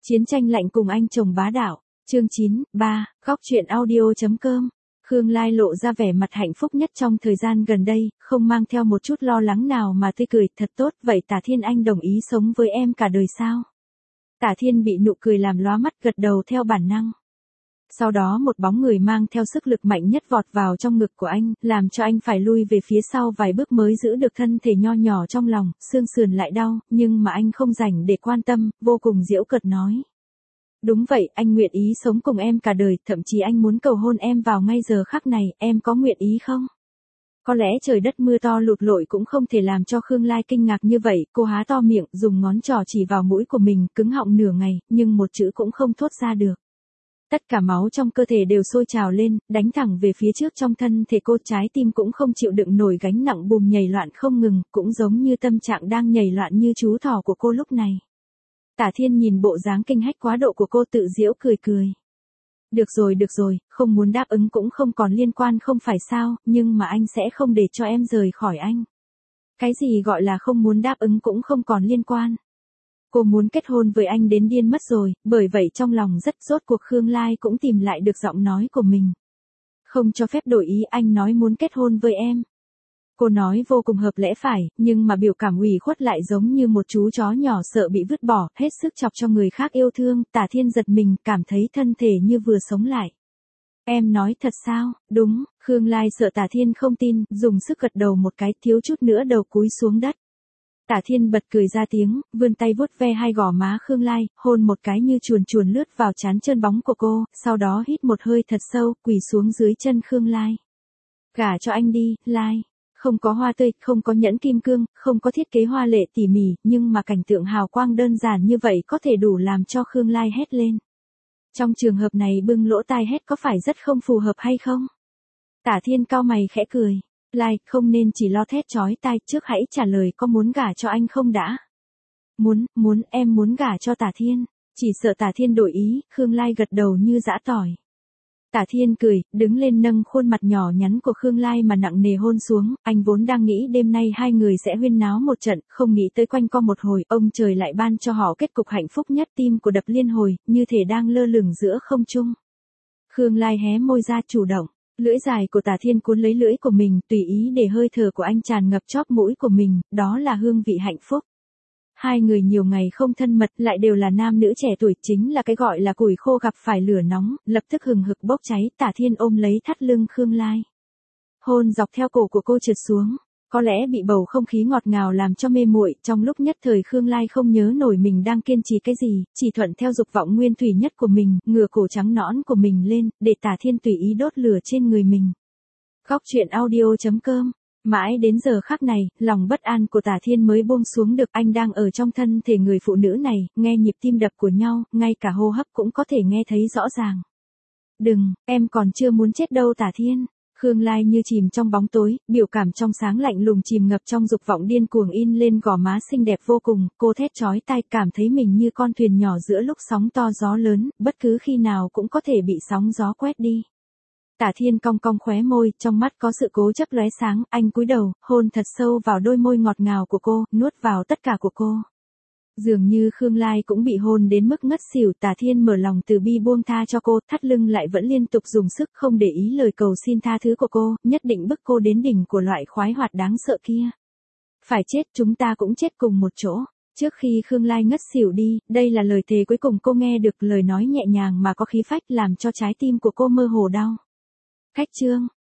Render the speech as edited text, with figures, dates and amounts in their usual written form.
Chiến tranh lạnh cùng anh chồng bá đạo. Chương 9, 3, góc truyện audio.com. Khương Lai lộ ra vẻ mặt hạnh phúc nhất trong thời gian gần đây, không mang theo một chút lo lắng nào mà tươi cười. Thật tốt, vậy Tả Thiên anh đồng ý sống với em cả đời sao? Tả Thiên bị nụ cười làm lóa mắt, gật đầu theo bản năng. Sau đó một bóng người mang theo sức lực mạnh nhất vọt vào trong ngực của anh, làm cho anh phải lui về phía sau vài bước mới giữ được thân thể nho nhỏ trong lòng, xương sườn lại đau, nhưng mà anh không rảnh để quan tâm, vô cùng giễu cợt nói. Đúng vậy, anh nguyện ý sống cùng em cả đời, thậm chí anh muốn cầu hôn em vào ngay giờ khắc này, em có nguyện ý không? Có lẽ trời đất mưa to lụt lội cũng không thể làm cho Khương Lai kinh ngạc như vậy, cô há to miệng, dùng ngón trỏ chỉ vào mũi của mình, cứng họng nửa ngày, nhưng một chữ cũng không thốt ra được. Tất cả máu trong cơ thể đều sôi trào lên, đánh thẳng về phía trước trong thân thể cô, trái tim cũng không chịu đựng nổi gánh nặng bùm nhảy loạn không ngừng, cũng giống như tâm trạng đang nhảy loạn như chú thỏ của cô lúc này. Tả Thiên nhìn bộ dáng kinh hách quá độ của cô tự giễu cười cười. Được rồi, không muốn đáp ứng cũng không còn liên quan không phải sao, nhưng mà anh sẽ không để cho em rời khỏi anh. Cái gì gọi là không muốn đáp ứng cũng không còn liên quan? Cô muốn kết hôn với anh đến điên mất rồi, bởi vậy trong lòng rất rốt cuộc Khương Lai cũng tìm lại được giọng nói của mình. Không cho phép đổi ý, anh nói muốn kết hôn với em. Cô nói vô cùng hợp lẽ phải, nhưng mà biểu cảm ủy khuất lại giống như một chú chó nhỏ sợ bị vứt bỏ, hết sức chọc cho người khác yêu thương. Tả Thiên giật mình, cảm thấy thân thể như vừa sống lại. Em nói thật sao? Đúng. Khương Lai sợ Tả Thiên không tin, dùng sức gật đầu một cái, thiếu chút nữa đầu cúi xuống đất. Tả Thiên bật cười ra tiếng, vươn tay vuốt ve hai gò má Khương Lai, hôn một cái như chuồn chuồn lướt vào trán trơn bóng của cô, sau đó hít một hơi thật sâu, quỳ xuống dưới chân Khương Lai. Gả cho anh đi, Lai. Không có hoa tươi, không có nhẫn kim cương, không có thiết kế hoa lệ tỉ mỉ, nhưng mà cảnh tượng hào quang đơn giản như vậy có thể đủ làm cho Khương Lai hét lên. Trong trường hợp này bưng lỗ tai hét có phải rất không phù hợp hay không? Tả Thiên cau mày khẽ cười. Lai, không nên chỉ lo thét chói tai, trước hãy trả lời có muốn gả cho anh không đã? Muốn, em muốn gả cho Tả Thiên. Chỉ sợ Tả Thiên đổi ý, Khương Lai gật đầu như giã tỏi. Tả Thiên cười, đứng lên nâng khuôn mặt nhỏ nhắn của Khương Lai mà nặng nề hôn xuống, anh vốn đang nghĩ đêm nay hai người sẽ huyên náo một trận, không nghĩ tới quanh co một hồi, ông trời lại ban cho họ kết cục hạnh phúc nhất, tim của đập liên hồi, như thể đang lơ lửng giữa không trung. Khương Lai hé môi ra chủ động, lưỡi dài của Tả Thiên cuốn lấy lưỡi của mình, tùy ý để hơi thở của anh tràn ngập chóp mũi của mình, đó là hương vị hạnh phúc. Hai người nhiều ngày không thân mật, lại đều là nam nữ trẻ tuổi, chính là cái gọi là củi khô gặp phải lửa nóng, lập tức hừng hực bốc cháy. Tả Thiên ôm lấy thắt lưng Khương Lai. Hôn dọc theo cổ của cô trượt xuống, có lẽ bị bầu không khí ngọt ngào làm cho mê muội, trong lúc nhất thời Khương Lai không nhớ nổi mình đang kiên trì cái gì, chỉ thuận theo dục vọng nguyên thủy nhất của mình, ngửa cổ trắng nõn của mình lên, để Tả Thiên tùy ý đốt lửa trên người mình. Góc truyện audio.com. Mãi đến giờ khắc này, lòng bất an của Tả Thiên mới buông xuống được, anh đang ở trong thân thể người phụ nữ này, nghe nhịp tim đập của nhau, ngay cả hô hấp cũng có thể nghe thấy rõ ràng. Đừng, em còn chưa muốn chết đâu Tả Thiên. Khương Lai như chìm trong bóng tối, biểu cảm trong sáng lạnh lùng chìm ngập trong dục vọng điên cuồng in lên gò má xinh đẹp vô cùng, cô thét chói tai, cảm thấy mình như con thuyền nhỏ giữa lúc sóng to gió lớn, bất cứ khi nào cũng có thể bị sóng gió quét đi. Tả Thiên cong cong khóe môi, trong mắt có sự cố chấp lóe sáng, anh cúi đầu, hôn thật sâu vào đôi môi ngọt ngào của cô, nuốt vào tất cả của cô. Dường như Khương Lai cũng bị hôn đến mức ngất xỉu, Tả Thiên mở lòng từ bi buông tha cho cô, thắt lưng lại vẫn liên tục dùng sức, không để ý lời cầu xin tha thứ của cô, nhất định bức cô đến đỉnh của loại khoái hoạt đáng sợ kia. Phải chết, chúng ta cũng chết cùng một chỗ. Trước khi Khương Lai ngất xỉu đi, đây là lời thề cuối cùng cô nghe được, lời nói nhẹ nhàng mà có khí phách làm cho trái tim của cô mơ hồ đau. Khách chương.